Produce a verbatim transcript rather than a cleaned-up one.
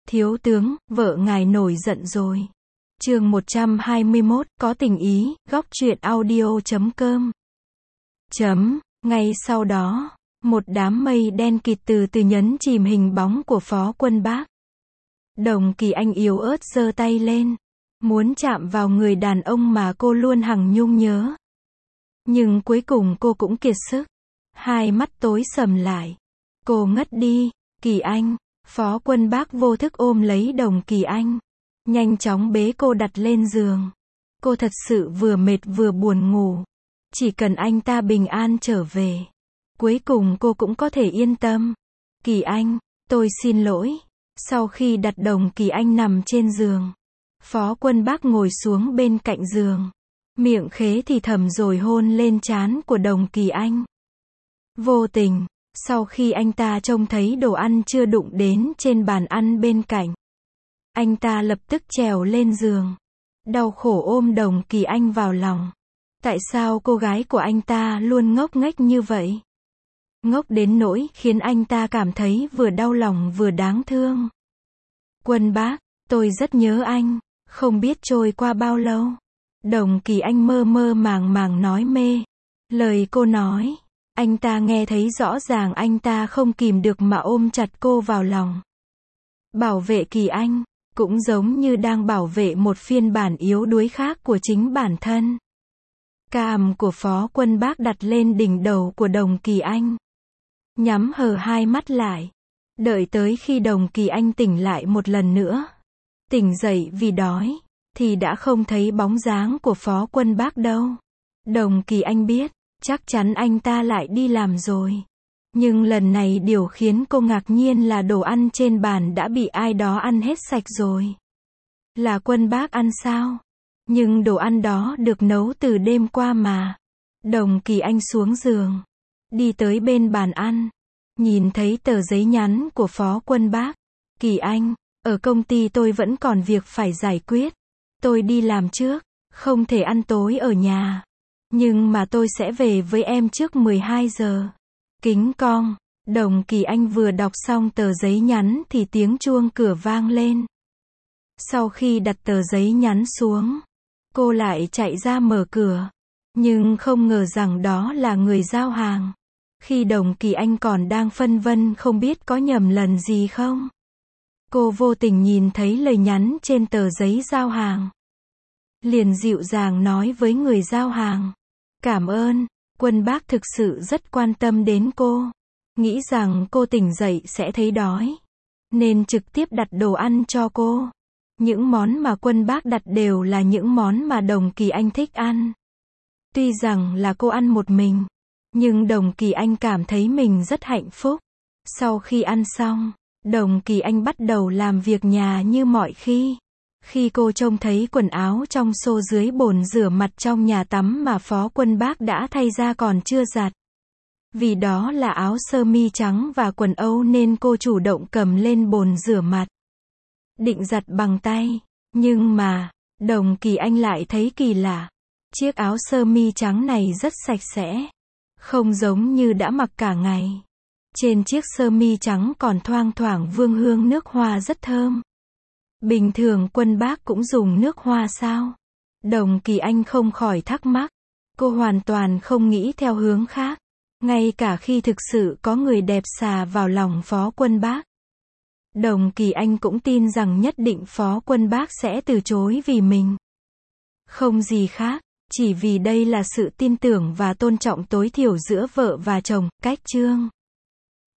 Thiếu tướng, vợ ngài nổi giận rồi. Chương một trăm hai mươi mốt, có tình ý, góc truyện audio chấm com. Chấm, ngay sau đó, một đám mây đen kịt từ từ nhấn chìm hình bóng của Phó Quân Bác. Đồng Kỳ Anh yếu ớt giơ tay lên, muốn chạm vào người đàn ông mà cô luôn hằng nhung nhớ. Nhưng cuối cùng cô cũng kiệt sức. Hai mắt tối sầm lại. Cô ngất đi. Kỳ Anh. Phó Quân Bác vô thức ôm lấy Đồng Kỳ Anh. Nhanh chóng bế cô đặt lên giường. Cô thật sự vừa mệt vừa buồn ngủ. Chỉ cần anh ta bình an trở về. Cuối cùng cô cũng có thể yên tâm. Kỳ Anh, tôi xin lỗi. Sau khi đặt Đồng Kỳ Anh nằm trên giường, Phó Quân Bác ngồi xuống bên cạnh giường. Miệng khế thì thầm rồi hôn lên trán của Đồng Kỳ Anh. Vô tình, sau khi anh ta trông thấy đồ ăn chưa đụng đến trên bàn ăn bên cạnh, anh ta lập tức trèo lên giường, đau khổ ôm Đồng Kỳ Anh vào lòng. Tại sao cô gái của anh ta luôn ngốc nghếch như vậy? Ngốc đến nỗi khiến anh ta cảm thấy vừa đau lòng vừa đáng thương. Quân Bác, tôi rất nhớ anh, không biết trôi qua bao lâu. Đồng Kỳ Anh mơ mơ màng màng nói mê. Lời cô nói, anh ta nghe thấy rõ ràng, anh ta không kìm được mà ôm chặt cô vào lòng. Bảo vệ Kỳ Anh, cũng giống như đang bảo vệ một phiên bản yếu đuối khác của chính bản thân. Cằm của Phó Quân Bác đặt lên đỉnh đầu của Đồng Kỳ Anh. Nhắm hờ hai mắt lại. Đợi tới khi Đồng Kỳ Anh tỉnh lại một lần nữa. Tỉnh dậy vì đói. Thì đã không thấy bóng dáng của Phó Quân Bác đâu. Đồng Kỳ Anh biết, chắc chắn anh ta lại đi làm rồi. Nhưng lần này điều khiến cô ngạc nhiên là đồ ăn trên bàn đã bị ai đó ăn hết sạch rồi. Là Quân Bác ăn sao? Nhưng đồ ăn đó được nấu từ đêm qua mà. Đồng Kỳ Anh xuống giường, đi tới bên bàn ăn, nhìn thấy tờ giấy nhắn của Phó Quân Bác. Kỳ Anh, ở công ty tôi vẫn còn việc phải giải quyết. Tôi đi làm trước, không thể ăn tối ở nhà. Nhưng mà tôi sẽ về với em trước mười hai giờ. Kính cong. Đồng Kỳ Anh vừa đọc xong tờ giấy nhắn thì tiếng chuông cửa vang lên. Sau khi đặt tờ giấy nhắn xuống, cô lại chạy ra mở cửa. Nhưng không ngờ rằng đó là người giao hàng. Khi Đồng Kỳ Anh còn đang phân vân không biết có nhầm lần gì không, cô vô tình nhìn thấy lời nhắn trên tờ giấy giao hàng. Liền dịu dàng nói với người giao hàng. Cảm ơn, Quân Bác thực sự rất quan tâm đến cô. Nghĩ rằng cô tỉnh dậy sẽ thấy đói, nên trực tiếp đặt đồ ăn cho cô. Những món mà Quân Bác đặt đều là những món mà Đồng Kỳ Anh thích ăn. Tuy rằng là cô ăn một mình, nhưng Đồng Kỳ Anh cảm thấy mình rất hạnh phúc. Sau khi ăn xong, Đồng Kỳ Anh bắt đầu làm việc nhà như mọi khi. Khi cô trông thấy quần áo trong xô dưới bồn rửa mặt trong nhà tắm mà Phó Quân Bác đã thay ra còn chưa giặt. Vì đó là áo sơ mi trắng và quần âu nên cô chủ động cầm lên bồn rửa mặt, định giặt bằng tay. Nhưng mà, Đồng Kỳ Anh lại thấy kỳ lạ. Chiếc áo sơ mi trắng này rất sạch sẽ, không giống như đã mặc cả ngày. Trên chiếc sơ mi trắng còn thoang thoảng vương hương nước hoa rất thơm. Bình thường Quân Bác cũng dùng nước hoa sao? Đồng Kỳ Anh không khỏi thắc mắc. Cô hoàn toàn không nghĩ theo hướng khác. Ngay cả khi thực sự có người đẹp xà vào lòng Phó Quân Bác, Đồng Kỳ Anh cũng tin rằng nhất định Phó Quân Bác sẽ từ chối vì mình. Không gì khác, chỉ vì đây là sự tin tưởng và tôn trọng tối thiểu giữa vợ và chồng. Cách chương